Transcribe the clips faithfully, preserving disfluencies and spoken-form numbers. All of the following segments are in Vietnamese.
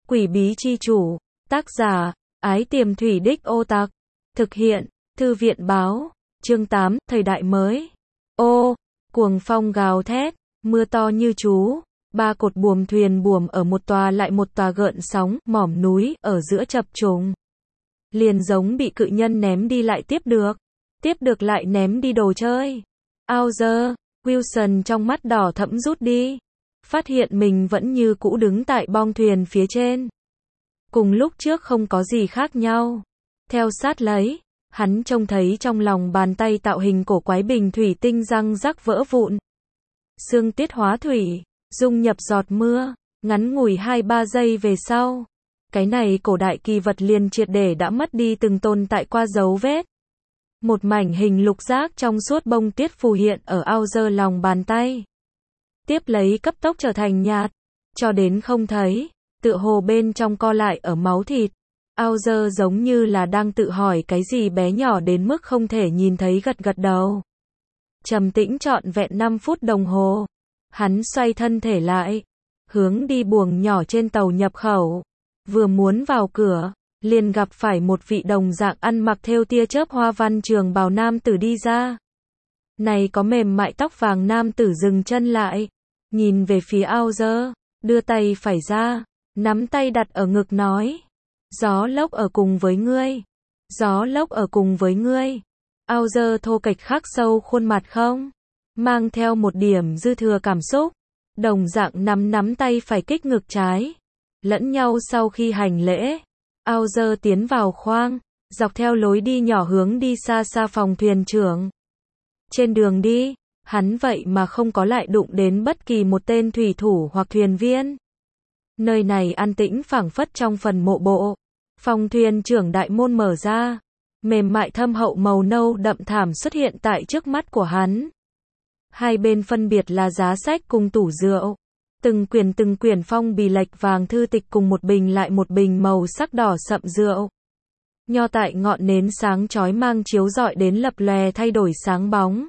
Quỷ bí chi chủ, tác giả, Ái Tiềm Thủy Đích Ô Tặc, thực hiện, Thư viện báo, chương tám, thời đại mới. Ô, cuồng phong gào thét, mưa to như chú, ba cột buồm thuyền buồm ở một tòa lại một tòa gợn sóng, mỏm núi, ở giữa chập trùng. Liền giống bị cự nhân ném đi lại tiếp được, tiếp được lại ném đi đồ chơi. Auger, Wilson trong mắt đỏ thẫm rút đi, phát hiện mình vẫn như cũ đứng tại bong thuyền phía trên. Cùng lúc trước không có gì khác nhau. Theo sát lấy, hắn trông thấy trong lòng bàn tay tạo hình cổ quái bình thủy tinh răng rắc vỡ vụn. Xương tiết hóa thủy, dung nhập giọt mưa, ngắn ngủi hai ba giây về sau. Cái này cổ đại kỳ vật liền triệt để đã mất đi từng tồn tại qua dấu vết. Một mảnh hình lục giác trong suốt bông tiết phù hiện ở Auger lòng bàn tay. Tiếp lấy cấp tốc trở thành nhạt, cho đến không thấy, tựa hồ bên trong co lại ở máu thịt. Auger giống như là đang tự hỏi cái gì bé nhỏ đến mức không thể nhìn thấy, gật gật đầu. Trầm tĩnh trọn vẹn năm phút đồng hồ. Hắn xoay thân thể lại, hướng đi buồng nhỏ trên tàu nhập khẩu. Vừa muốn vào cửa, liền gặp phải một vị đồng dạng ăn mặc thêu tia chớp hoa văn trường bào nam tử đi ra. Này có mềm mại tóc vàng nam tử dừng chân lại, nhìn về phía Auger, đưa tay phải ra, nắm tay đặt ở ngực nói: gió lốc ở cùng với ngươi, gió lốc ở cùng với ngươi. Auger thô kệch khắc sâu khuôn mặt không mang theo một điểm dư thừa cảm xúc, đồng dạng nắm nắm tay phải kích ngực trái, lẫn nhau sau khi hành lễ. Auger tiến vào khoang, dọc theo lối đi nhỏ hướng đi xa xa phòng thuyền trưởng. Trên đường đi, hắn vậy mà không có lại đụng đến bất kỳ một tên thủy thủ hoặc thuyền viên. Nơi này an tĩnh phảng phất trong phần mộ bộ. Phòng thuyền trưởng đại môn mở ra, mềm mại thâm hậu màu nâu đậm thảm xuất hiện tại trước mắt của hắn. Hai bên phân biệt là giá sách cùng tủ rượu. Từng quyển từng quyển phong bì lệch vàng thư tịch cùng một bình lại một bình màu sắc đỏ sậm rượu. Nho tại ngọn nến sáng chói mang chiếu rọi đến lập lòe thay đổi sáng bóng.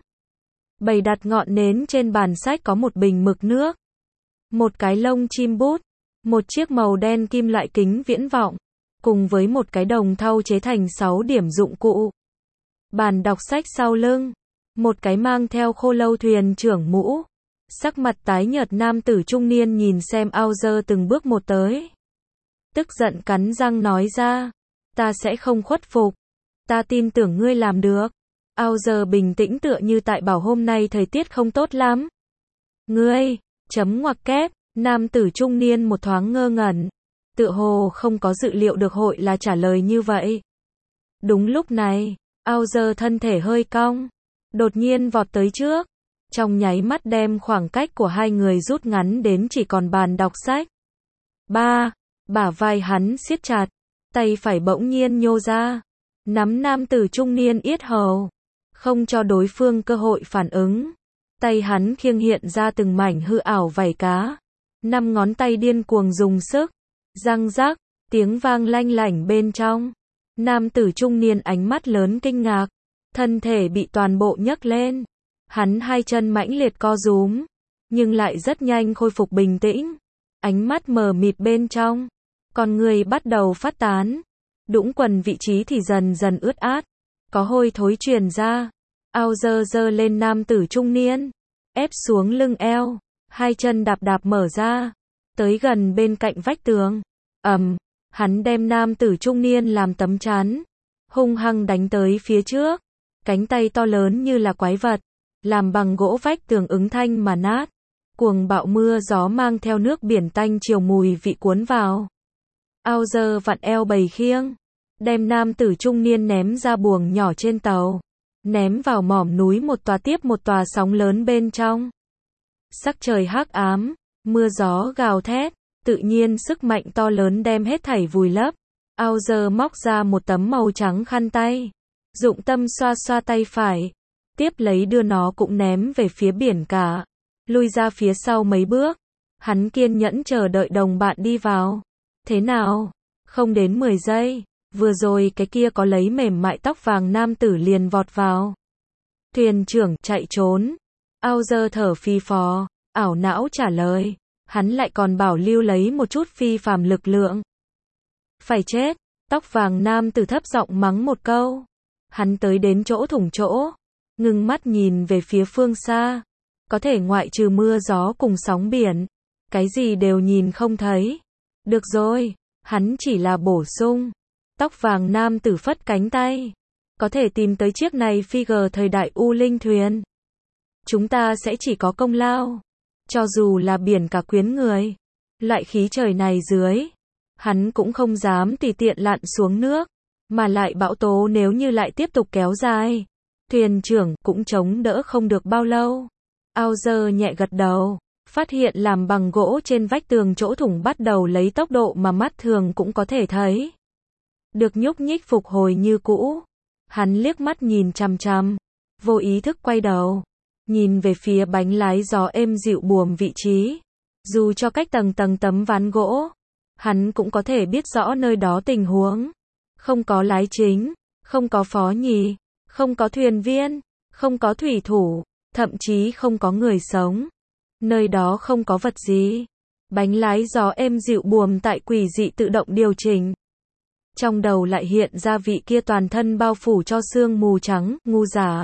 Bày đặt ngọn nến trên bàn sách có một bình mực nước, một cái lông chim bút, một chiếc màu đen kim loại kính viễn vọng, cùng với một cái đồng thau chế thành sáu điểm dụng cụ. Bàn đọc sách sau lưng, một cái mang theo khô lâu thuyền trưởng mũ, sắc mặt tái nhợt nam tử trung niên nhìn xem Auger từng bước một tới. Tức giận cắn răng nói ra: ta sẽ không khuất phục, ta tin tưởng ngươi làm được. Auger bình tĩnh tựa như tại bảo hôm nay thời tiết không tốt lắm. Ngươi, chấm ngoặc kép, nam tử trung niên một thoáng ngơ ngẩn, tựa hồ không có dự liệu được hội là trả lời như vậy. Đúng lúc này, Auger thân thể hơi cong, đột nhiên vọt tới trước, trong nháy mắt đem khoảng cách của hai người rút ngắn đến chỉ còn bàn đọc sách. Ba, bả vai hắn siết chặt, tay phải bỗng nhiên nhô ra, nắm nam tử trung niên yết hầu, không cho đối phương cơ hội phản ứng. Tay hắn khiêng hiện ra từng mảnh hư ảo vảy cá, năm ngón tay điên cuồng dùng sức, răng rắc, tiếng vang lanh lảnh bên trong. Nam tử trung niên ánh mắt lớn kinh ngạc, thân thể bị toàn bộ nhấc lên. Hắn hai chân mãnh liệt co rúm, nhưng lại rất nhanh khôi phục bình tĩnh. Ánh mắt mờ mịt bên trong, con người bắt đầu phát tán. Đũng quần vị trí thì dần dần ướt át, có hôi thối truyền ra. Auger giơ lên nam tử trung niên, ép xuống lưng eo, hai chân đạp đạp mở ra, tới gần bên cạnh vách tường. Ầm, hắn đem nam tử trung niên làm tấm chắn, hung hăng đánh tới phía trước. Cánh tay to lớn như là quái vật, làm bằng gỗ vách tường ứng thanh mà nát. Cuồng bạo mưa gió mang theo nước biển tanh chiều mùi vị cuốn vào. Auger vặn eo bầy khiêng, đem nam tử trung niên ném ra buồng nhỏ trên tàu, ném vào mỏm núi một tòa tiếp một tòa sóng lớn bên trong. Sắc trời hắc ám, mưa gió gào thét, tự nhiên sức mạnh to lớn đem hết thảy vùi lấp. Auger móc ra một tấm màu trắng khăn tay, dụng tâm xoa xoa tay phải, tiếp lấy đưa nó cũng ném về phía biển cả, lui ra phía sau mấy bước. Hắn kiên nhẫn chờ đợi đồng bạn đi vào. Thế nào? Không đến mười giây, vừa rồi cái kia có lấy mềm mại tóc vàng nam tử liền vọt vào. Thuyền trưởng, chạy trốn. Auger thở phì phò, ảo não trả lời. Hắn lại còn bảo lưu lấy một chút phi phàm lực lượng. Phải chết. Tóc vàng nam tử thấp giọng mắng một câu. Hắn tới đến chỗ thủng chỗ, ngưng mắt nhìn về phía phương xa. Có thể ngoại trừ mưa gió cùng sóng biển, cái gì đều nhìn không thấy. Được rồi, hắn chỉ là bổ sung. Tóc vàng nam tử phất cánh tay. Có thể tìm tới chiếc này figure thời đại U Linh thuyền. Chúng ta sẽ chỉ có công lao. Cho dù là biển cả quyến người. Loại khí trời này dưới, hắn cũng không dám tùy tiện lặn xuống nước. Mà lại bão tố nếu như lại tiếp tục kéo dài, thuyền trưởng cũng chống đỡ không được bao lâu. Auger nhẹ gật đầu, phát hiện làm bằng gỗ trên vách tường chỗ thủng bắt đầu lấy tốc độ mà mắt thường cũng có thể thấy. Được nhúc nhích phục hồi như cũ. Hắn liếc mắt nhìn chằm chằm, vô ý thức quay đầu, nhìn về phía bánh lái gió êm dịu buồm vị trí. Dù cho cách tầng tầng tấm ván gỗ, hắn cũng có thể biết rõ nơi đó tình huống. Không có lái chính, không có phó nhì, không có thuyền viên, không có thủy thủ, thậm chí không có người sống. Nơi đó không có vật gì. Bánh lái gió êm dịu buồm tại quỷ dị tự động điều chỉnh. Trong đầu lại hiện ra vị kia toàn thân bao phủ cho sương mù trắng, ngu giả.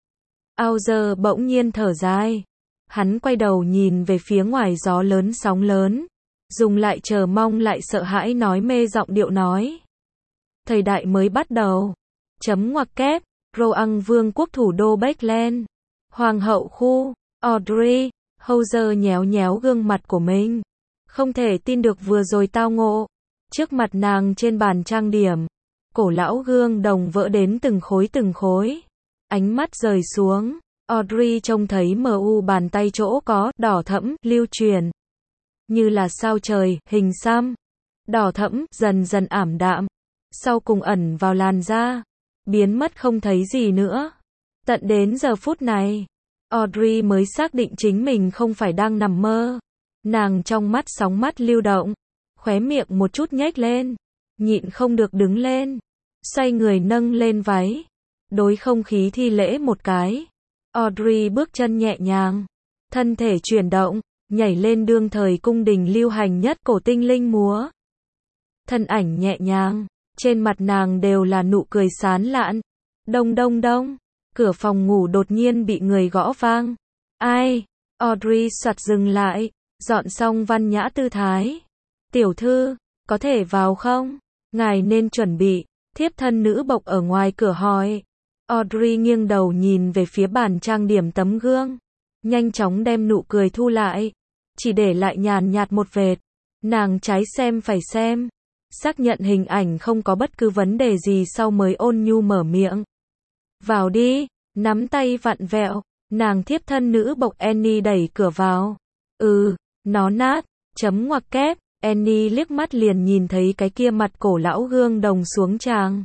Auger bỗng nhiên thở dài. Hắn quay đầu nhìn về phía ngoài gió lớn sóng lớn. Dùng lại chờ mong lại sợ hãi nói mê giọng điệu nói. Thời đại mới bắt đầu. Chấm ngoặc kép. Roang vương quốc thủ đô Beckland. Hoàng hậu khu. Audrey. Hauser nhéo nhéo gương mặt của mình. Không thể tin được vừa rồi tao ngộ. Trước mặt nàng trên bàn trang điểm. Cổ lão gương đồng vỡ đến từng khối từng khối. Ánh mắt rời xuống. Audrey trông thấy mờ u bàn tay chỗ có đỏ thẫm lưu truyền. Như là sao trời, hình xăm. Đỏ thẫm, dần dần ảm đạm. Sau cùng ẩn vào làn da. Biến mất không thấy gì nữa. Tận đến giờ phút này, Audrey mới xác định chính mình không phải đang nằm mơ. Nàng trong mắt sóng mắt lưu động. Khóe miệng một chút nhếch lên. Nhịn không được đứng lên. Xoay người nâng lên váy. Đối không khí thi lễ một cái. Audrey bước chân nhẹ nhàng. Thân thể chuyển động. Nhảy lên đương thời cung đình lưu hành nhất cổ tinh linh múa. Thân ảnh nhẹ nhàng. Trên mặt nàng đều là nụ cười sán lạn. Đông đông đông. Cửa phòng ngủ đột nhiên bị người gõ vang. Ai? Audrey soạt dừng lại. Dọn xong văn nhã tư thái. Tiểu thư, có thể vào không? Ngài nên chuẩn bị. Thiếp thân nữ bộc ở ngoài cửa hỏi. Audrey nghiêng đầu nhìn về phía bàn trang điểm tấm gương. Nhanh chóng đem nụ cười thu lại. Chỉ để lại nhàn nhạt một vệt. Nàng trái xem phải xem. Xác nhận hình ảnh không có bất cứ vấn đề gì sau mới ôn nhu mở miệng. Vào đi, nắm tay vặn vẹo. Nàng thiếp thân nữ bộc Annie đẩy cửa vào. Ừ, nó nát, chấm ngoặc kép. Annie liếc mắt liền nhìn thấy cái kia mặt cổ lão gương đồng xuống tràng.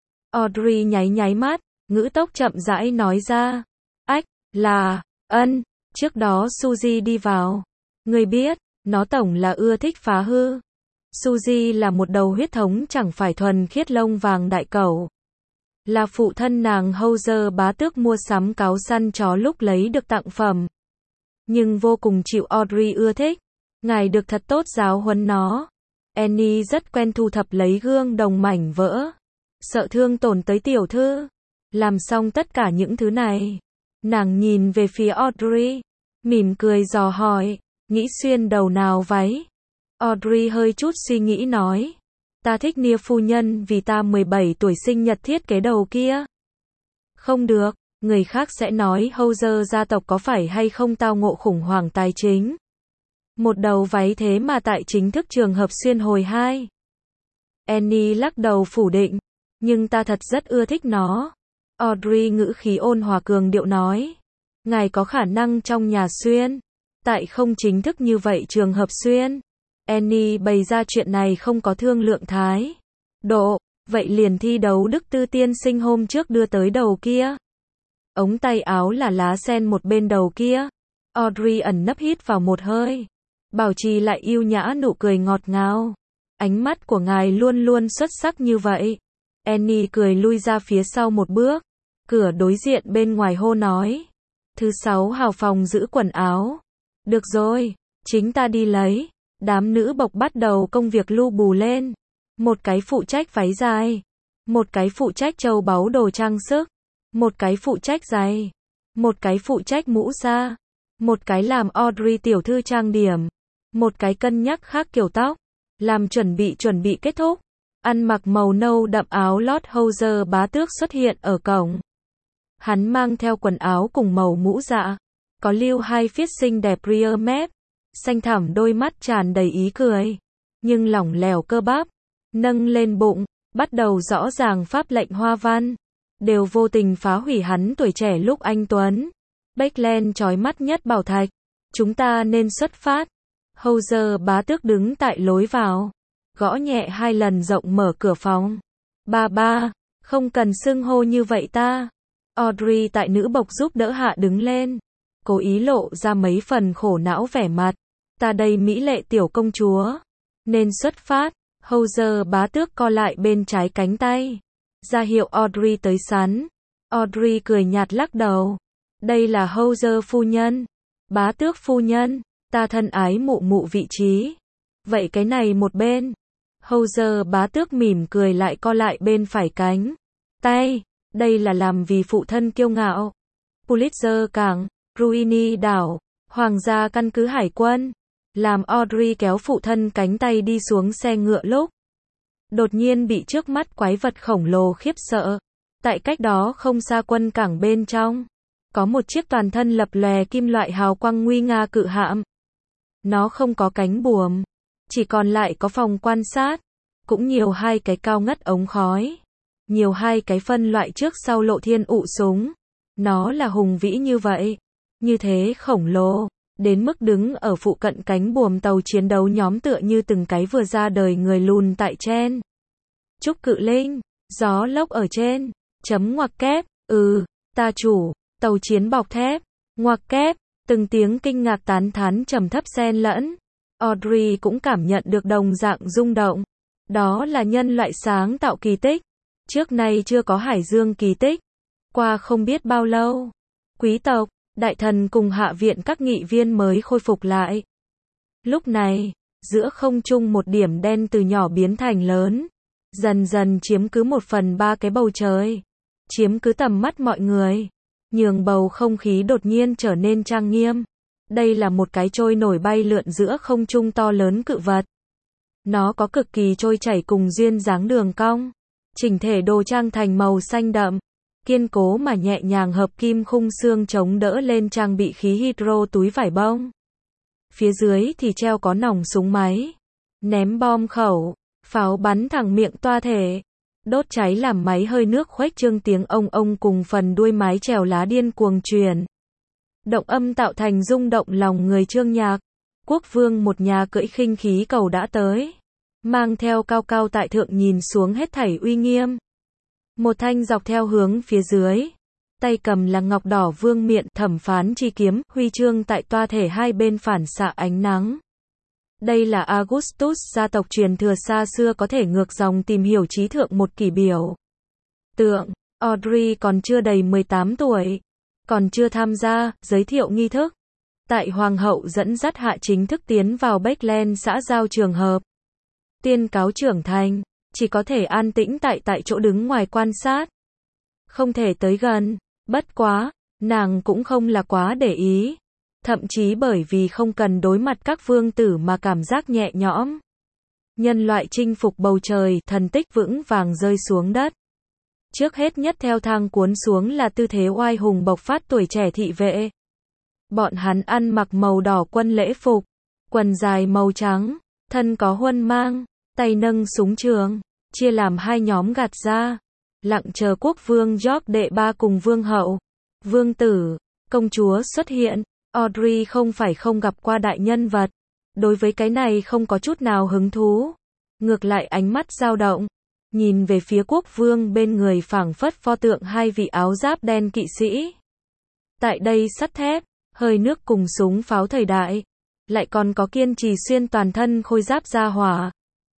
Audrey nháy nháy mắt, ngữ tốc chậm rãi nói ra. Ách, là, ân, trước đó Suzy đi vào. Người biết, nó tổng là ưa thích phá hư. Suzy là một đầu huyết thống chẳng phải thuần khiết lông vàng đại cẩu. Là phụ thân nàng Hauser bá tước mua sắm cáo săn chó lúc lấy được tặng phẩm. Nhưng vô cùng chịu Audrey ưa thích. Ngài được thật tốt giáo huấn nó. Annie rất quen thu thập lấy gương đồng mảnh vỡ. Sợ thương tổn tới tiểu thư. Làm xong tất cả những thứ này. Nàng nhìn về phía Audrey. Mỉm cười dò hỏi. Nghĩ xuyên đầu nào váy? Audrey hơi chút suy nghĩ nói. Ta thích Nia phu nhân vì ta mười bảy tuổi sinh nhật thiết kế đầu kia. Không được. Người khác sẽ nói Hauser gia tộc có phải hay không tao ngộ khủng hoảng tài chính. Một đầu váy thế mà tại chính thức trường hợp xuyên hồi hai. Annie lắc đầu phủ định. Nhưng ta thật rất ưa thích nó. Audrey ngữ khí ôn hòa cường điệu nói. Ngài có khả năng trong nhà xuyên. Tại không chính thức như vậy trường hợp xuyên. Annie bày ra chuyện này không có thương lượng thái độ. Vậy liền thi đấu Đức Tư tiên sinh hôm trước đưa tới đầu kia. Ống tay áo là lá sen một bên đầu kia. Audrey ẩn nấp hít vào một hơi. Bảo trì lại yêu nhã nụ cười ngọt ngào. Ánh mắt của ngài luôn luôn xuất sắc như vậy. Annie cười lui ra phía sau một bước. Cửa đối diện bên ngoài hô nói. Thứ sáu hào phòng giữ quần áo. Được rồi, chính ta đi lấy. Đám nữ bộc bắt đầu công việc lu bù lên. một cái phụ trách váy dài, một cái phụ trách châu báu đồ trang sức, một cái phụ trách giày, một cái phụ trách mũ da, một cái làm Audrey tiểu thư trang điểm, một cái cân nhắc khác kiểu tóc, làm chuẩn bị chuẩn bị kết thúc. Ăn mặc màu nâu đậm áo lót Hauser bá tước xuất hiện ở cổng. Hắn mang theo quần áo cùng màu mũ dạ, có lưu hai phiết xinh đẹp rear mép, xanh thẳm đôi mắt tràn đầy ý cười, nhưng lỏng lẻo cơ bắp, nâng lên bụng, bắt đầu rõ ràng pháp lệnh hoa văn, đều vô tình phá hủy hắn tuổi trẻ lúc anh tuấn. Beckland chói mắt nhất bảo thạch, chúng ta nên xuất phát. Hauser bá tước đứng tại lối vào, gõ nhẹ hai lần rộng mở cửa phòng. Ba ba, không cần xưng hô như vậy ta. Audrey tại nữ bộc giúp đỡ hạ đứng lên, cố ý lộ ra mấy phần khổ não vẻ mặt. Ta đây mỹ lệ tiểu công chúa, nên xuất phát. Hauser bá tước co lại bên trái cánh tay, ra hiệu Audrey tới sắn. Audrey cười nhạt lắc đầu. Đây là Hauser phu nhân. Bá tước phu nhân, ta thân ái mụ mụ vị trí. Vậy cái này một bên. Hauser bá tước mỉm cười lại co lại bên phải cánh tay. Đây là làm vì phụ thân kiêu ngạo. Pulitzer cảng, Ruini đảo, hoàng gia căn cứ hải quân. Làm Audrey kéo phụ thân cánh tay đi xuống xe ngựa lúc đột nhiên bị trước mắt quái vật khổng lồ khiếp sợ. Tại cách đó không xa quân cảng bên trong, có một chiếc toàn thân lập lòe kim loại hào quang nguy nga cự hạm. Nó không có cánh buồm, chỉ còn lại có phòng quan sát, cũng nhiều hai cái cao ngất ống khói, nhiều hai cái phân loại trước sau lộ thiên ụ súng. Nó là hùng vĩ như vậy, như thế khổng lồ, đến mức đứng ở phụ cận cánh buồm tàu chiến đấu nhóm tựa như từng cái vừa ra đời người lùn tại trên. Trúc cự linh, gió lốc ở trên, chấm ngoặc kép, ừ, ta chủ, tàu chiến bọc thép, ngoặc kép, từng tiếng kinh ngạc tán thán trầm thấp xen lẫn. Audrey cũng cảm nhận được đồng dạng rung động. Đó là nhân loại sáng tạo kỳ tích. Trước nay chưa có hải dương kỳ tích. Qua không biết bao lâu, quý tộc, đại thần cùng hạ viện các nghị viên mới khôi phục lại. Lúc này, giữa không trung một điểm đen từ nhỏ biến thành lớn, dần dần chiếm cứ một phần ba cái bầu trời, chiếm cứ tầm mắt mọi người, nhường bầu không khí đột nhiên trở nên trang nghiêm. Đây là một cái trôi nổi bay lượn giữa không trung to lớn cự vật. Nó có cực kỳ trôi chảy cùng duyên dáng đường cong, chỉnh thể đồ trang thành màu xanh đậm, kiên cố mà nhẹ nhàng hợp kim khung xương chống đỡ lên trang bị khí hydro túi vải bông. Phía dưới thì treo có nòng súng máy, ném bom khẩu, pháo bắn thẳng miệng toa thể, đốt cháy làm máy hơi nước khuếch trương tiếng ông ông cùng phần đuôi mái chèo lá điên cuồng truyền. Động âm tạo thành rung động lòng người chương nhạc. Quốc vương một nhà cưỡi khinh khí cầu đã tới, mang theo cao cao tại thượng nhìn xuống hết thảy uy nghiêm. Một thanh dọc theo hướng phía dưới, tay cầm là ngọc đỏ vương miện thẩm phán chi kiếm, huy chương tại toa thể hai bên phản xạ ánh nắng. Đây là Augustus gia tộc truyền thừa xa xưa có thể ngược dòng tìm hiểu trí thượng một kỷ biểu tượng. Audrey còn chưa đầy mười tám tuổi, còn chưa tham gia giới thiệu nghi thức. Tại hoàng hậu dẫn dắt hạ chính thức tiến vào Beckland xã giao trường hợp. Tiên cáo trưởng thành, chỉ có thể an tĩnh tại tại chỗ đứng ngoài quan sát. Không thể tới gần, bất quá, nàng cũng không là quá để ý. Thậm chí bởi vì không cần đối mặt các vương tử mà cảm giác nhẹ nhõm. Nhân loại chinh phục bầu trời, thần tích vững vàng rơi xuống đất. Trước hết nhất theo thang cuốn xuống là tư thế oai hùng bộc phát tuổi trẻ thị vệ. Bọn hắn ăn mặc màu đỏ quân lễ phục, quần dài màu trắng, thân có huân mang, tay nâng súng trường, chia làm hai nhóm gạt ra, lặng chờ quốc vương George đệ ba cùng vương hậu, vương tử, công chúa xuất hiện. Audrey không phải không gặp qua đại nhân vật, đối với cái này không có chút nào hứng thú, ngược lại ánh mắt dao động, nhìn về phía quốc vương bên người phảng phất pho tượng hai vị áo giáp đen kỵ sĩ. Tại đây sắt thép, hơi nước cùng súng pháo thời đại, lại còn có kiên trì xuyên toàn thân khôi giáp ra hỏa.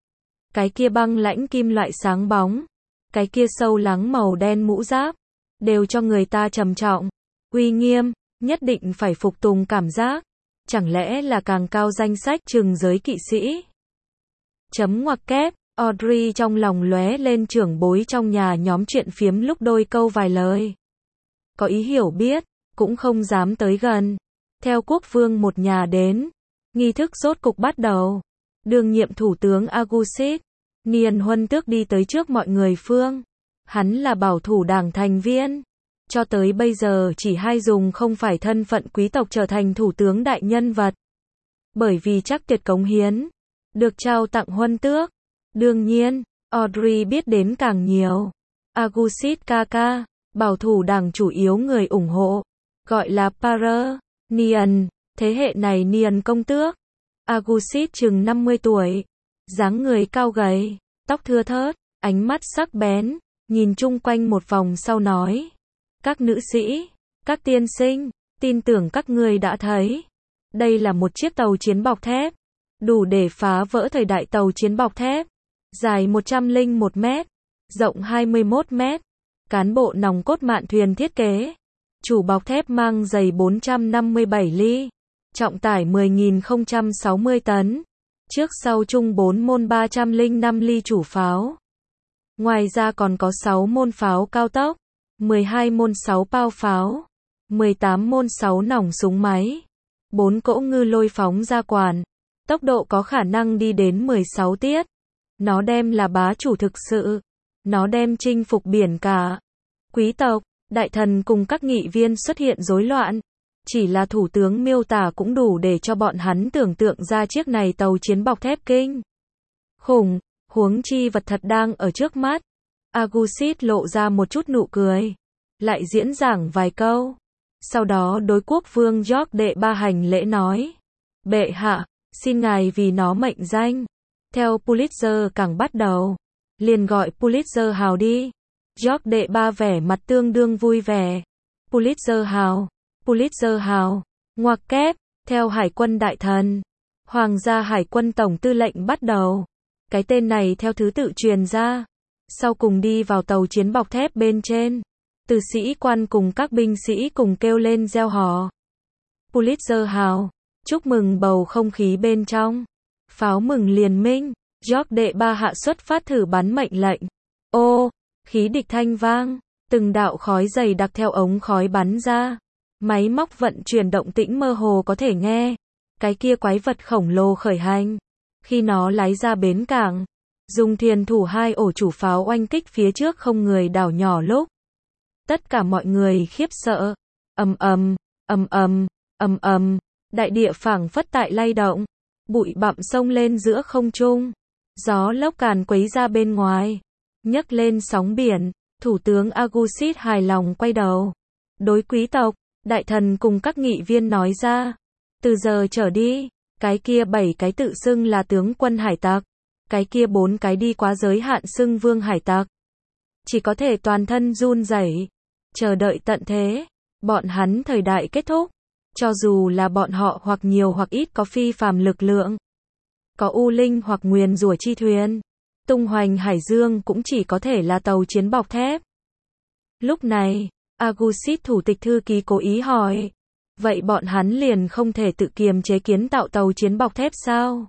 Cái kia băng lãnh kim loại sáng bóng, cái kia sâu lắng màu đen mũ giáp, đều cho người ta trầm trọng, uy nghiêm, nhất định phải phục tùng cảm giác. Chẳng lẽ là càng cao danh sách trừng giới kỵ sĩ? Chấm ngoặc kép, Audrey trong lòng lóe lên trưởng bối trong nhà nhóm chuyện phiếm lúc đôi câu vài lời. Có ý hiểu biết, cũng không dám tới gần. Theo quốc vương một nhà đến, nghi thức rốt cục bắt đầu. Đương nhiệm thủ tướng Augustin Niên Huân Tước đi tới trước mọi người phương. Hắn là bảo thủ đảng thành viên. Cho tới bây giờ chỉ hai dùng không phải thân phận quý tộc trở thành thủ tướng đại nhân vật. Bởi vì chắc tuyệt cống hiến, được trao tặng Huân Tước. Đương nhiên, Audrey biết đến càng nhiều. Augustin ca ca, bảo thủ đảng chủ yếu người ủng hộ, gọi là Pare, Niên, thế hệ này Niên công tước. Augustin chừng năm mươi tuổi, dáng người cao gầy, tóc thưa thớt, ánh mắt sắc bén, nhìn chung quanh một vòng sau nói. Các nữ sĩ, các tiên sinh, tin tưởng các ngươi đã thấy. Đây là một chiếc tàu chiến bọc thép, đủ để phá vỡ thời đại tàu chiến bọc thép. Dài một trăm lẻ một mét, rộng hai mươi mốt mét. Cán bộ nòng cốt mạn thuyền thiết kế. Chủ bọc thép mang dày bốn trăm năm mươi bảy ly. Trọng tải mười nghìn không trăm sáu mươi tấn. Trước sau chung bốn môn ba trăm lẻ năm ly chủ pháo. Ngoài ra còn có sáu môn pháo cao tốc, mười hai môn sáu bao pháo, mười tám môn sáu nòng súng máy, bốn cỗ ngư lôi phóng ra quản. Tốc độ có khả năng đi đến mười sáu tiết. Nó đem là bá chủ thực sự. Nó đem chinh phục biển cả. Quý tộc, đại thần cùng các nghị viên xuất hiện rối loạn. Chỉ là thủ tướng miêu tả cũng đủ để cho bọn hắn tưởng tượng ra chiếc này tàu chiến bọc thép kinh khủng, huống chi vật thật đang ở trước mắt. Augustin lộ ra một chút nụ cười, lại diễn giảng vài câu. Sau đó đối quốc vương George đệ ba hành lễ nói. Bệ hạ, xin ngài vì nó mệnh danh. Theo Pulitzer càng bắt đầu, liền gọi Pulitzer hào đi. George đệ ba vẻ mặt tương đương vui vẻ. Pulitzer hào, Pulitzer hào, ngoặc kép, theo hải quân đại thần. Hoàng gia hải quân tổng tư lệnh bắt đầu. Cái tên này theo thứ tự truyền ra. Sau cùng đi vào tàu chiến bọc thép bên trên. Từ sĩ quan cùng các binh sĩ cùng kêu lên reo hò. Pulitzer hào, chúc mừng bầu không khí bên trong. Pháo mừng liền minh, George đệ ba hạ xuất phát thử bắn mệnh lệnh. Ô, khí địch thanh vang, từng đạo khói dày đặc theo ống khói bắn ra. Máy móc vận chuyển động tĩnh mơ hồ có thể nghe. Cái kia quái vật khổng lồ khởi hành. Khi nó lái ra bến cảng, dùng thuyền thủ hai ổ chủ pháo oanh kích phía trước không người đảo nhỏ lúc. Tất cả mọi người khiếp sợ. Ầm ầm, ầm ầm, ầm ầm, đại địa phảng phất tại lay động. Bụi bặm xông lên giữa không trung. Gió lốc càn quấy ra bên ngoài. Nhấc lên sóng biển. Thủ tướng Augustin hài lòng quay đầu. Đối quý tộc, đại thần cùng các nghị viên nói ra. Từ giờ trở đi, cái kia bảy cái tự xưng là tướng quân hải tặc. Cái kia bốn cái đi quá giới hạn xưng vương hải tặc. Chỉ có thể toàn thân run rẩy, chờ đợi tận thế. Bọn hắn thời đại kết thúc. Cho dù là bọn họ hoặc nhiều hoặc ít có phi phàm lực lượng. Có u linh hoặc nguyền rủa chi thuyền. Tung hoành hải dương cũng chỉ có thể là tàu chiến bọc thép. Lúc này, Augustin thủ tịch thư ký cố ý hỏi. Vậy bọn hắn liền không thể tự kiềm chế kiến tạo tàu chiến bọc thép sao?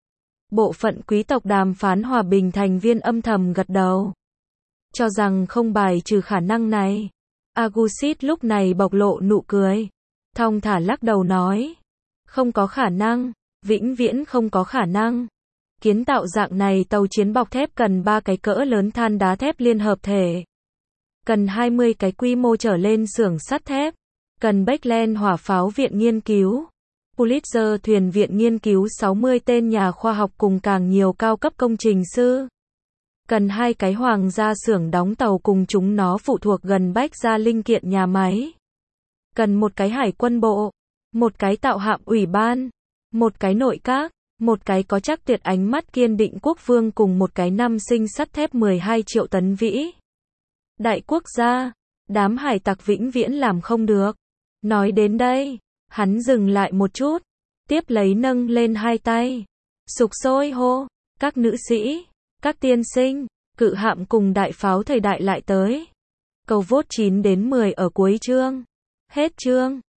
Bộ phận quý tộc đàm phán hòa bình thành viên âm thầm gật đầu. Cho rằng không bài trừ khả năng này. Augustin lúc này bộc lộ nụ cười. Thong thả lắc đầu nói. Không có khả năng, vĩnh viễn không có khả năng. Kiến tạo dạng này tàu chiến bọc thép cần ba cái cỡ lớn than đá thép liên hợp thể. Cần hai mươi cái quy mô trở lên xưởng sắt thép. Cần Backland hỏa pháo viện nghiên cứu. Pulitzer thuyền viện nghiên cứu sáu mươi tên nhà khoa học cùng càng nhiều cao cấp công trình sư. Cần hai cái hoàng gia xưởng đóng tàu cùng chúng nó phụ thuộc gần bách gia linh kiện nhà máy. Cần một cái hải quân bộ, một cái tạo hạm ủy ban, một cái nội các, một cái có chắc tuyệt ánh mắt kiên định quốc vương cùng một cái năm sinh sắt thép mười hai triệu tấn vĩ. Đại quốc gia, đám hải tặc vĩnh viễn làm không được. Nói đến đây, hắn dừng lại một chút, tiếp lấy nâng lên hai tay, sục sôi hô, các nữ sĩ, các tiên sinh, cự hạm cùng đại pháo thời đại lại tới. Câu vote chín đến mười ở cuối chương. Hết chương.